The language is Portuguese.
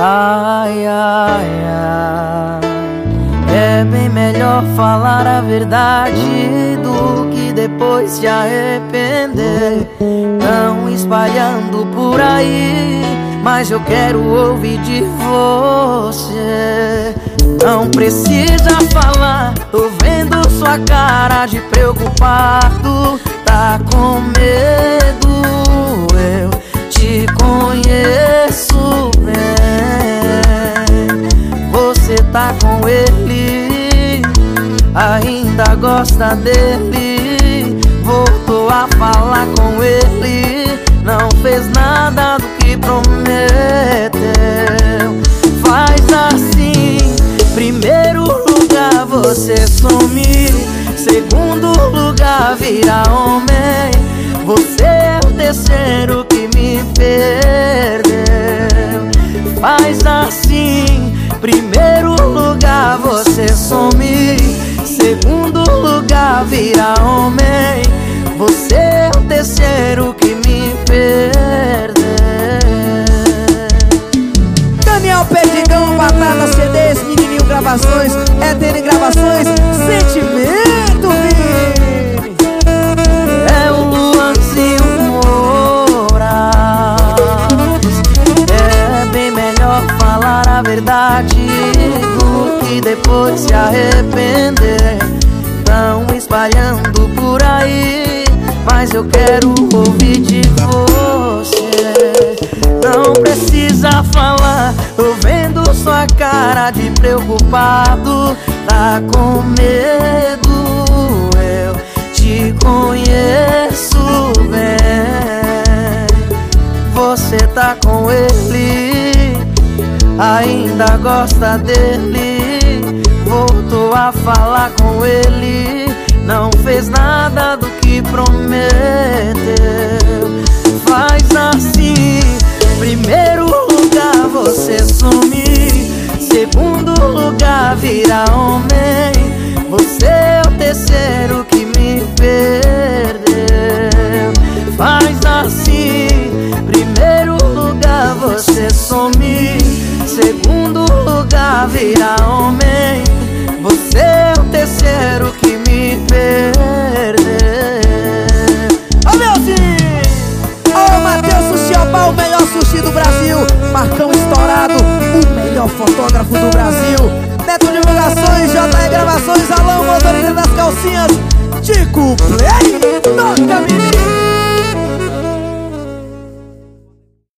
Ai, ai, ai. É bem melhor falar a verdade do que depois se arrepender. Tão espalhando por aí, mas eu quero ouvir de você. Não precisa falar, tô vendo sua cara de preocupado. Tá com medo, eu te conheço bem. Você tá com ele, ainda gosta dele. Voltou a falar com ele, não fez nada do que prometeu. Faz assim: primeiro lugar você sumir, segundo lugar vira homem. Você é o terceiro que me perdeu. Faz assim: primeiro lugar você sumir, segundo lugar vira homem. Você é o terceiro que me perdeu. Daniel Perdigão, Batata CDs, Menininho Gravações, ETN Gravações, Sentimento, Vini. É o Luanzinho Moraes. É bem melhor falar a verdade do que depois se arrepender. Tão espalhando por aí, mas eu quero ouvir de você. Não precisa falar, tô vendo sua cara de preocupado. Tá com medo, eu te conheço bem. Você tá com ele, ainda gosta dele. Voltou a falar com ele, não fez nada do que prometeu. Faz assim: primeiro lugar você sumir, segundo lugar vira homem. Você é o terceiro que me perdeu. Faz assim: primeiro lugar você sumir, segundo lugar vira homem. Você é o terceiro que me perdeu. Ô Leozinho! Ô Matheus Sushiobá, o melhor sushi do Brasil. Marcão estourado, o melhor fotógrafo do Brasil. Neto Divulgações, JE Gravações, Alão, motorista das calcinhas. Tico Play, toca-me.